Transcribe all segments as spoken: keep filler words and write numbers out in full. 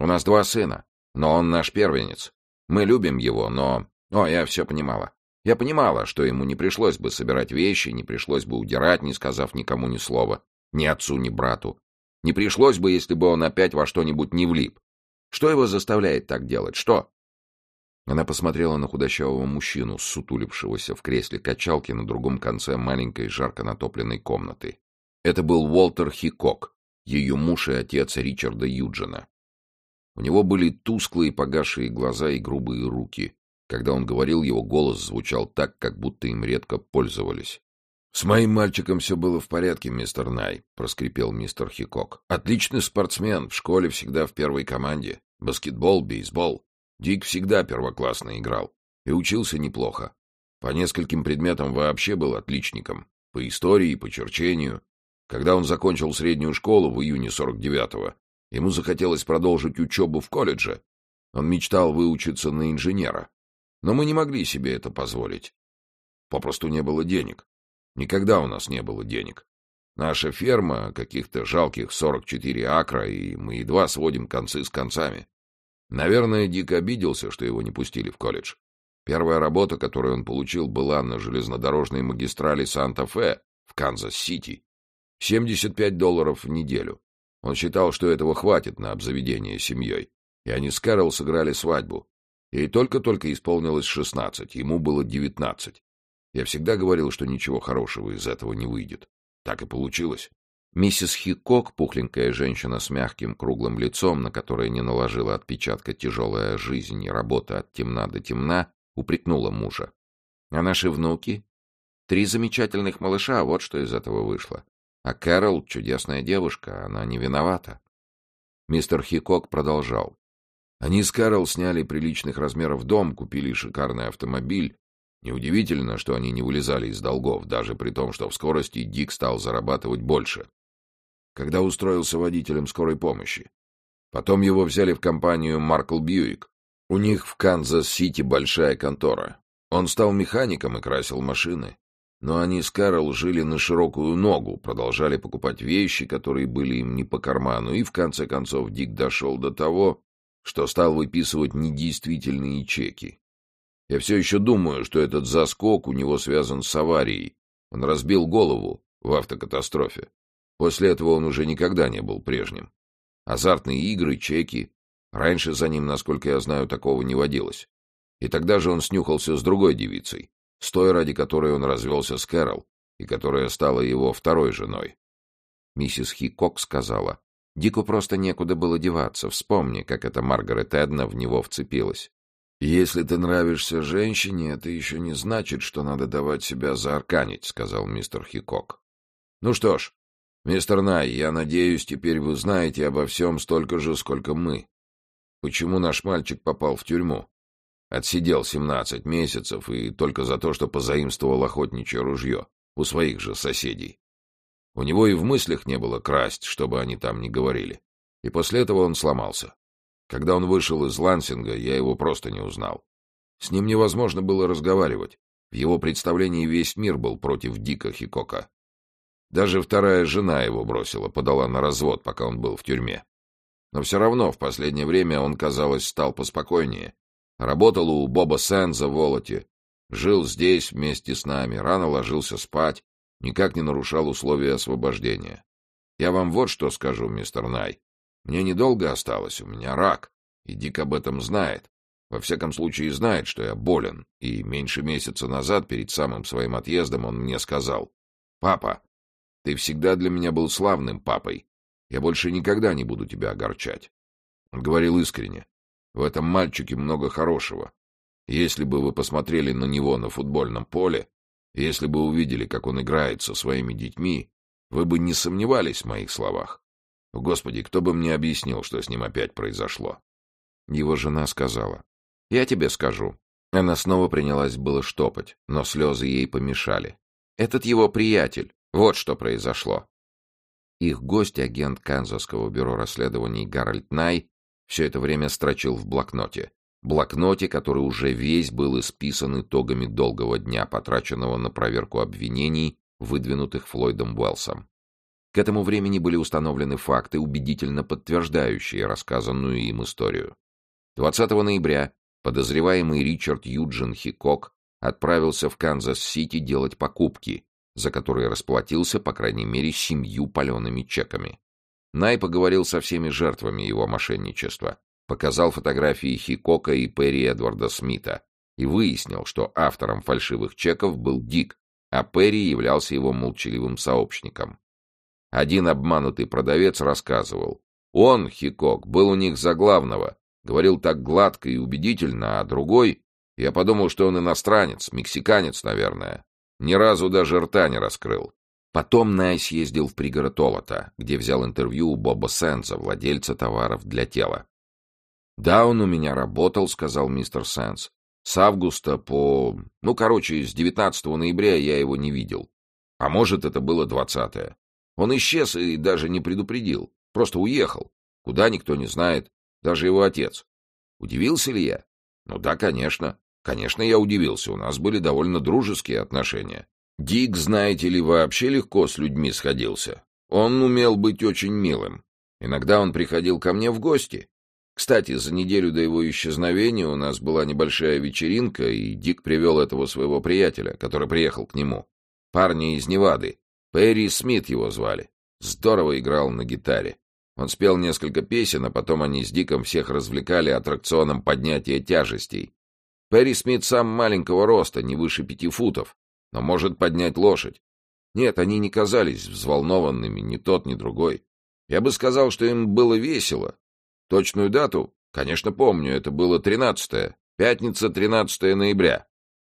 У нас два сына, но он наш первенец. Мы любим его, но... О, я все понимала. Я понимала, что ему не пришлось бы собирать вещи, не пришлось бы удирать, не сказав никому ни слова. Ни отцу, ни брату. Не пришлось бы, если бы он опять во что-нибудь не влип. Что его заставляет так делать? Что? Она посмотрела на худощавого мужчину, ссутулившегося в кресле качалки на другом конце маленькой жарко натопленной комнаты. Это был Уолтер Хикок, ее муж и отец Ричарда Юджина. У него были тусклые погасшие глаза и грубые руки. Когда он говорил, его голос звучал так, как будто им редко пользовались. — С моим мальчиком все было в порядке, мистер Най, — проскрипел мистер Хикок. — Отличный спортсмен, в школе всегда в первой команде. Баскетбол, бейсбол. Дик всегда первоклассно играл. И учился неплохо. По нескольким предметам вообще был отличником. По истории, по черчению. Когда он закончил среднюю школу в июне сорок девятого, ему захотелось продолжить учебу в колледже. Он мечтал выучиться на инженера. Но мы не могли себе это позволить. Попросту не было денег. Никогда у нас не было денег. Наша ферма, каких-то жалких сорок четыре акра, и мы едва сводим концы с концами. Наверное, Дик обиделся, что его не пустили в колледж. Первая работа, которую он получил, была на железнодорожной магистрали Санта-Фе в Канзас-Сити. семьдесят пять долларов в неделю. Он считал, что этого хватит на обзаведение семьей. И они с Кэрол сыграли свадьбу. Ей только-только исполнилось шестнадцать, ему было девятнадцать. Я всегда говорил, что ничего хорошего из этого не выйдет. Так и получилось. Миссис Хикок, пухленькая женщина с мягким круглым лицом, на которое не наложила отпечатка тяжелая жизнь и работа от темна до темна, упрекнула мужа. А наши внуки? Три замечательных малыша, вот что из этого вышло. А Кэрол — чудесная девушка, она не виновата. Мистер Хикок продолжал. Они с Кэрол сняли приличных размеров дом, купили шикарный автомобиль. Неудивительно, что они не вылезали из долгов, даже при том, что в скорости Дик стал зарабатывать больше. Когда устроился водителем скорой помощи. Потом его взяли в компанию Маркл Бьюик. У них в Канзас-Сити большая контора. Он стал механиком и красил машины. Но они с Кэрол жили на широкую ногу, продолжали покупать вещи, которые были им не по карману, и в конце концов Дик дошел до того, что стал выписывать недействительные чеки. Я все еще думаю, что этот заскок у него связан с аварией. Он разбил голову в автокатастрофе. После этого он уже никогда не был прежним. Азартные игры, чеки. Раньше за ним, насколько я знаю, такого не водилось. И тогда же он снюхался с другой девицей, с той, ради которой он развелся с Кэрол, и которая стала его второй женой. Миссис Хикок сказала, Дику просто некуда было деваться, вспомни, как эта Маргарет Эдна в него вцепилась. «Если ты нравишься женщине, это еще не значит, что надо давать себя заарканить», — сказал мистер Хикок. «Ну что ж, мистер Най, я надеюсь, теперь вы знаете обо всем столько же, сколько мы. Почему наш мальчик попал в тюрьму? Отсидел семнадцать месяцев и только за то, что позаимствовал охотничье ружье у своих же соседей. У него и в мыслях не было красть, чтобы они там не говорили. И после этого он сломался. Когда он вышел из Лансинга, я его просто не узнал. С ним невозможно было разговаривать. В его представлении весь мир был против Дика Хикока. Даже вторая жена его бросила, подала на развод, пока он был в тюрьме. Но все равно в последнее время он, казалось, стал поспокойнее. Работал у Боба Сэнза в Волоте. Жил здесь вместе с нами, рано ложился спать, никак не нарушал условия освобождения. Я вам вот что скажу, мистер Най. Мне недолго осталось, у меня рак, и Дик об этом знает. Во всяком случае знает, что я болен, и меньше месяца назад, перед самым своим отъездом, он мне сказал: «Папа, ты всегда для меня был славным папой. Я больше никогда не буду тебя огорчать». Он говорил искренне. В этом мальчике много хорошего. Если бы вы посмотрели на него на футбольном поле, если бы увидели, как он играет со своими детьми, вы бы не сомневались в моих словах. Господи, кто бы мне объяснил, что с ним опять произошло? Его жена сказала: «Я тебе скажу». Она снова принялась было штопать, но слезы ей помешали. «Этот его приятель. Вот что произошло». Их гость, агент Канзасского бюро расследований Гарольд Най, все это время строчил в блокноте. Блокноте, который уже весь был исписан итогами долгого дня, потраченного на проверку обвинений, выдвинутых Флойдом Уэллсом. К этому времени были установлены факты, убедительно подтверждающие рассказанную им историю. двадцатого ноября подозреваемый Ричард Юджин Хикок отправился в Канзас-Сити делать покупки, за которые расплатился, по крайней мере, семью палеными чеками. Най поговорил со всеми жертвами его мошенничества, показал фотографии Хикока и Перри Эдварда Смита и выяснил, что автором фальшивых чеков был Дик, а Перри являлся его молчаливым сообщником. Один обманутый продавец рассказывал: он, Хикок, был у них за главного, говорил так гладко и убедительно, а другой... Я подумал, что он иностранец, мексиканец, наверное. Ни разу даже рта не раскрыл. Потом Най съездил в пригород Олота, где взял интервью у Боба Сенза, владельца товаров для тела. «Да, он у меня работал», — сказал мистер Сенз. «С августа по... Ну, короче, с девятнадцатого ноября я его не видел. А может, это было двадцатое. Он исчез и даже не предупредил. Просто уехал. Куда, никто не знает. Даже его отец. Удивился ли я? Ну да, конечно. Конечно, я удивился. У нас были довольно дружеские отношения. Дик, знаете ли, вообще легко с людьми сходился. Он умел быть очень милым. Иногда он приходил ко мне в гости. Кстати, за неделю до его исчезновения у нас была небольшая вечеринка, и Дик привел этого своего приятеля, который приехал к нему. Парня из Невады. Перри Смит его звали. Здорово играл на гитаре. Он спел несколько песен, а потом они с Диком всех развлекали аттракционом поднятия тяжестей. Перри Смит сам маленького роста, не выше пяти футов, но может поднять лошадь. Нет, они не казались взволнованными, ни тот, ни другой. Я бы сказал, что им было весело. Точную дату, конечно, помню, это было тринадцатое, пятница, тринадцатое ноября.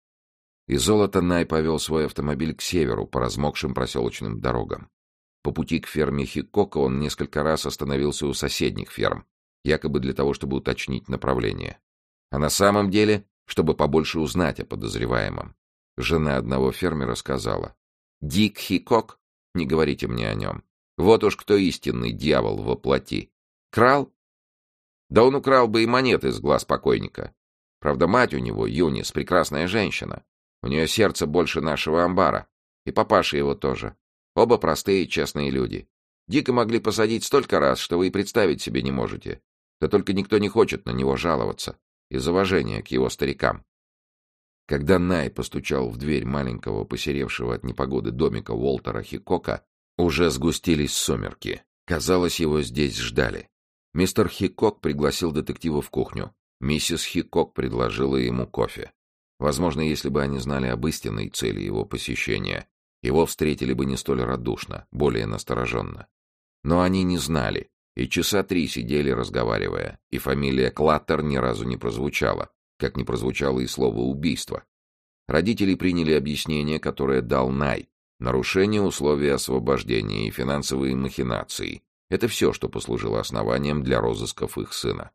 Из Олота Най повел свой автомобиль к северу по размокшим проселочным дорогам. По пути к ферме Хикока он несколько раз остановился у соседних ферм, якобы для того, чтобы уточнить направление. А на самом деле, чтобы побольше узнать о подозреваемом. Жена одного фермера сказала: «Дик Хикок? Не говорите мне о нем. Вот уж кто истинный дьявол во плоти. Крал? Да он украл бы и монеты с глаз покойника. Правда, мать у него, Юнис, прекрасная женщина. У нее сердце больше нашего амбара. И папаша его тоже. Оба простые, честные люди. Дика могли посадить столько раз, что вы и представить себе не можете. Да только никто не хочет на него жаловаться. Из уважения к его старикам». Когда Най постучал в дверь маленького, посеревшего от непогоды домика Уолтера Хикока, уже сгустились сумерки. Казалось, его здесь ждали. Мистер Хикок пригласил детектива в кухню. Миссис Хикок предложила ему кофе. Возможно, если бы они знали об истинной цели его посещения, его встретили бы не столь радушно, более настороженно. Но они не знали, и часа три сидели, разговаривая, и фамилия Клаттер ни разу не прозвучала, как не прозвучало и слово «убийство». Родители приняли объяснение, которое дал Най. Нарушение условий освобождения и финансовые махинации — это все, что послужило основанием для розысков их сына.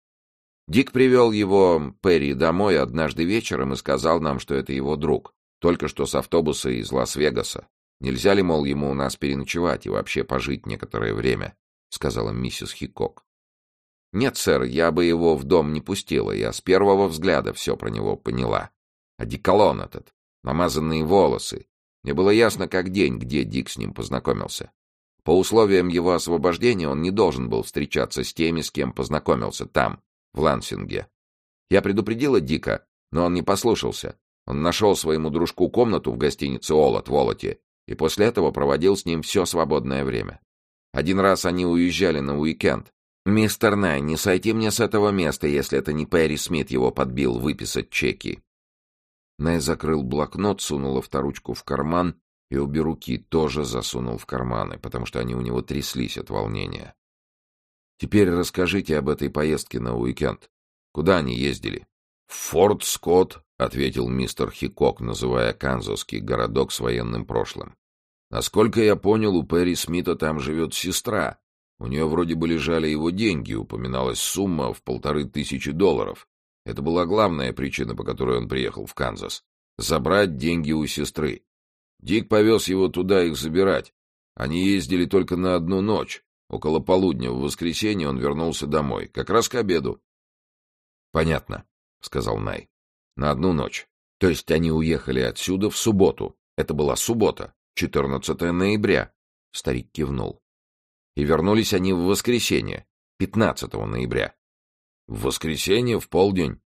Дик привел его, Перри, домой однажды вечером и сказал нам, что это его друг, только что с автобуса из Лас-Вегаса. Нельзя ли, мол, ему у нас переночевать и вообще пожить некоторое время, — сказала миссис Хикок. «Нет, сэр, я бы его в дом не пустила, я с первого взгляда все про него поняла. Одеколон этот, намазанные волосы. Мне было ясно как день, где Дик с ним познакомился. По условиям его освобождения он не должен был встречаться с теми, с кем познакомился там, в Лансинге. Я предупредила Дика, но он не послушался. Он нашел своему дружку комнату в гостинице «Олот» в Олоте и после этого проводил с ним все свободное время. Один раз они уезжали на уикенд. «Мистер Най, не сойти мне с этого места, если это не Перри Смит его подбил выписать чеки». Най закрыл блокнот, сунул авторучку в карман и обе руки тоже засунул в карманы, потому что они у него тряслись от волнения. «Теперь расскажите об этой поездке на уикенд. Куда они ездили?» «В Форт Скотт», — ответил мистер Хикок, называя канзасский городок с военным прошлым. «Насколько я понял, у Перри Смита там живет сестра. У нее вроде бы лежали его деньги, упоминалась сумма в полторы тысячи долларов. Это была главная причина, по которой он приехал в Канзас. Забрать деньги у сестры. Дик повез его туда их забирать. Они ездили только на одну ночь. Около полудня в воскресенье он вернулся домой, как раз к обеду». «Понятно», — сказал Най. «На одну ночь. То есть они уехали отсюда в субботу. Это была суббота, четырнадцатое ноября. Старик кивнул. И вернулись они в воскресенье, пятнадцатого ноября. В воскресенье в полдень.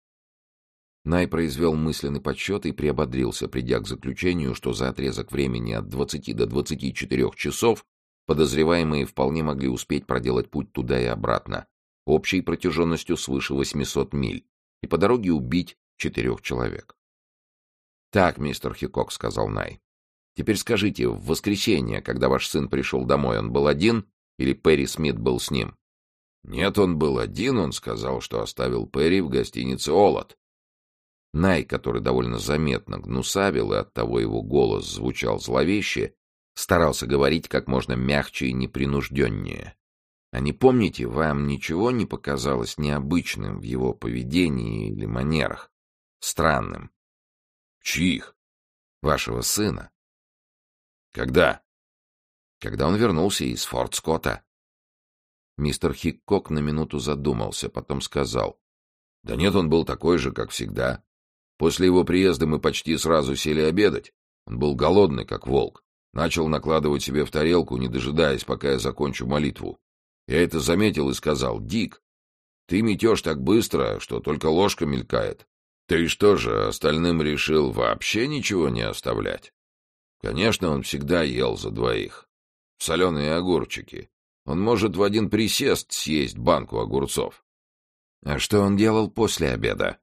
Най произвел мысленный подсчет и приободрился, придя к заключению, что за отрезок времени от двадцати до двадцати четырёх часов подозреваемые вполне могли успеть проделать путь туда и обратно, общей протяженностью свыше восьмисот миль, и по дороге убить четырех человек. «Так, мистер Хикок», — сказал Най, — «теперь скажите, в воскресенье, когда ваш сын пришел домой, он был один или Перри Смит был с ним?» «Нет, он был один, он сказал, что оставил Перри в гостинице «Олот». Най, который довольно заметно гнусавил, и оттого его голос звучал зловеще, старался говорить как можно мягче и непринужденнее. «А не помните, вам ничего не показалось необычным в его поведении или манерах? Странным?» «Чьих?» «Вашего сына». «Когда?» «Когда он вернулся из Форт Скотта». Мистер Хиккок на минуту задумался, потом сказал: «Да нет, он был такой же, как всегда. После его приезда мы почти сразу сели обедать. Он был голодный, как волк. Начал накладывать себе в тарелку, не дожидаясь, пока я закончу молитву. Я это заметил и сказал: «Дик, ты метешь так быстро, что только ложка мелькает. Ты что же, остальным решил вообще ничего не оставлять?» Конечно, он всегда ел за двоих. Соленые огурчики. Он может в один присест съесть банку огурцов. А что он делал после обеда?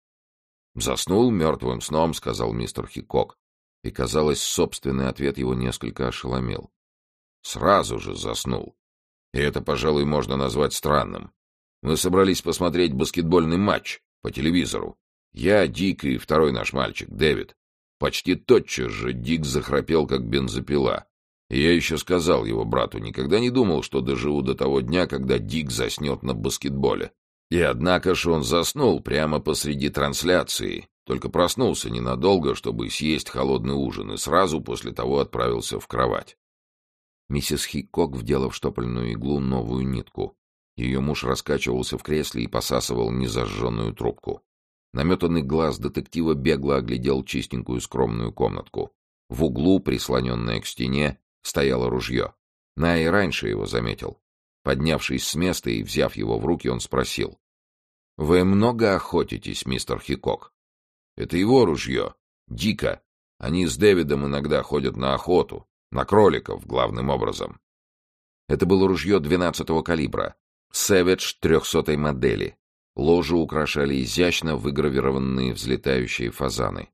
«Заснул мертвым сном», — сказал мистер Хикок, и, казалось, собственный ответ его несколько ошеломил. «Сразу же заснул. И это, пожалуй, можно назвать странным. Мы собрались посмотреть баскетбольный матч по телевизору. Я, Дик и второй наш мальчик, Дэвид. Почти тотчас же Дик захрапел, как бензопила. И я еще сказал его брату, никогда не думал, что доживу до того дня, когда Дик заснет на баскетболе. И однако ж он заснул прямо посреди трансляции, только проснулся ненадолго, чтобы съесть холодный ужин, и сразу после того отправился в кровать». Миссис Хикок вдела в штопольную иглу новую нитку. Ее муж раскачивался в кресле и посасывал незажженную трубку. Наметанный глаз детектива бегло оглядел чистенькую скромную комнатку. В углу, прислоненное к стене, стояло ружье. Най раньше его заметил. Поднявшись с места и взяв его в руки, он спросил: «Вы много охотитесь, мистер Хикок?» «Это его ружье. Дика. Они с Дэвидом иногда ходят на охоту. На кроликов, главным образом». Это было ружье двенадцатого калибра. Сэвидж трехсотой модели. Ложу украшали изящно выгравированные взлетающие фазаны.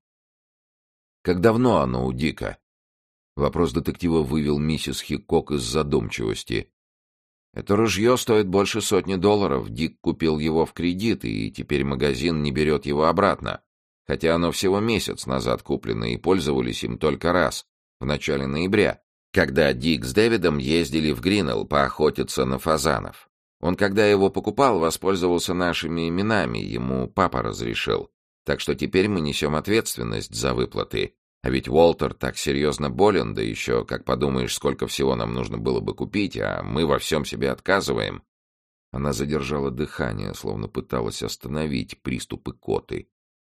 «Как давно оно у Дика?» Вопрос детектива вывел миссис Хикок из задумчивости. «Это ружье стоит больше сотни долларов. Дик купил его в кредит, и теперь магазин не берет его обратно. Хотя оно всего месяц назад куплено, и пользовались им только раз, в начале ноября, когда Дик с Дэвидом ездили в Гринелл поохотиться на фазанов. Он, когда его покупал, воспользовался нашими именами, ему папа разрешил. Так что теперь мы несем ответственность за выплаты. А ведь Уолтер так серьезно болен, да еще, как подумаешь, сколько всего нам нужно было бы купить, а мы во всем себе отказываем». Она задержала дыхание, словно пыталась остановить приступы икоты.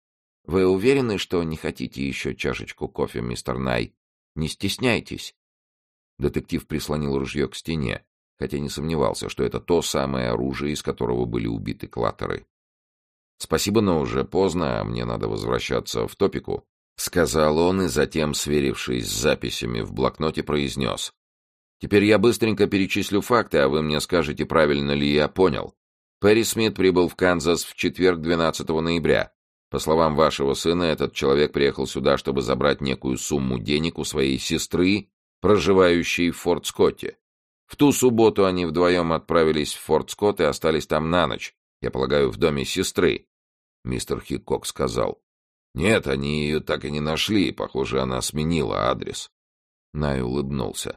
«Вы уверены, что не хотите еще чашечку кофе, мистер Най? Не стесняйтесь». Детектив прислонил ружье к стене, хотя не сомневался, что это то самое оружие, из которого были убиты клаттеры. «Спасибо, но уже поздно, а мне надо возвращаться в Топику», — сказал он, и затем, сверившись с записями в блокноте, произнес: «Теперь я быстренько перечислю факты, а вы мне скажете, правильно ли я понял. Перри Смит прибыл в Канзас в четверг, двенадцатого ноября. По словам вашего сына, этот человек приехал сюда, чтобы забрать некую сумму денег у своей сестры, проживающей в Форт Скотте. В ту субботу они вдвоем отправились в Форт Скотт и остались там на ночь, я полагаю, в доме сестры». Мистер Хикок сказал: «Нет, они ее так и не нашли, похоже, она сменила адрес». Най улыбнулся.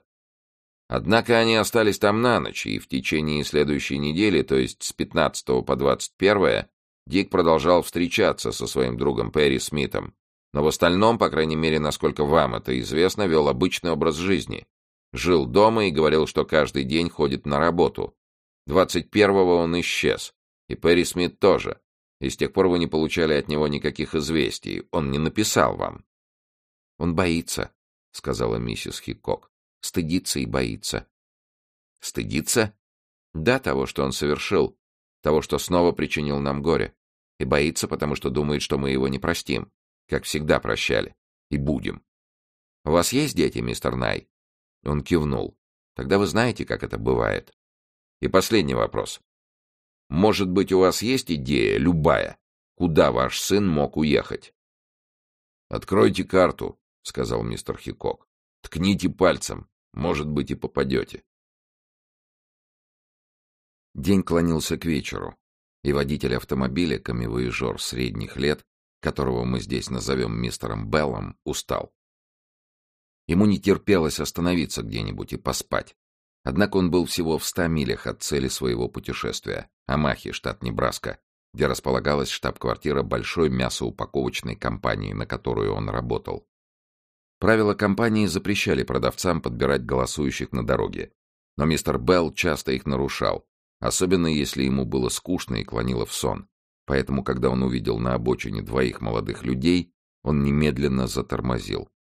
«Однако они остались там на ночь, и в течение следующей недели, то есть с пятнадцатого по двадцать первое, Дик продолжал встречаться со своим другом Перри Смитом, но в остальном, по крайней мере, насколько вам это известно, вел обычный образ жизни. Жил дома и говорил, что каждый день ходит на работу. двадцать первого он исчез, и Перри Смит тоже. И с тех пор вы не получали от него никаких известий. Он не написал вам». «Он боится», — сказала миссис Хикок. стыдится и боится. Стыдится? Да, того, что он совершил, того, что снова причинил нам горе. И боится, потому что думает, что мы его не простим, как всегда прощали. И будем. У вас есть дети, мистер Най? Он кивнул. Тогда вы знаете, как это бывает. И последний вопрос. Может быть, у вас есть идея, любая, куда ваш сын мог уехать? «Откройте карту», — сказал мистер Хикок. «Ткните пальцем, может быть, и попадете». День клонился к вечеру, и водитель автомобиля, камевояжер средних лет, которого мы здесь назовем мистером Беллом, устал. Ему не терпелось остановиться где-нибудь и поспать. Однако он был всего в ста милях от цели своего путешествия — Омахи, штат Небраска, где располагалась штаб-квартира большой мясоупаковочной компании, на которую он работал. Правила компании запрещали продавцам подбирать голосующих на дороге, но мистер Белл часто их нарушал, особенно если ему было скучно и клонило в сон. Поэтому, когда он увидел на обочине двоих молодых людей, он немедленно затормозил.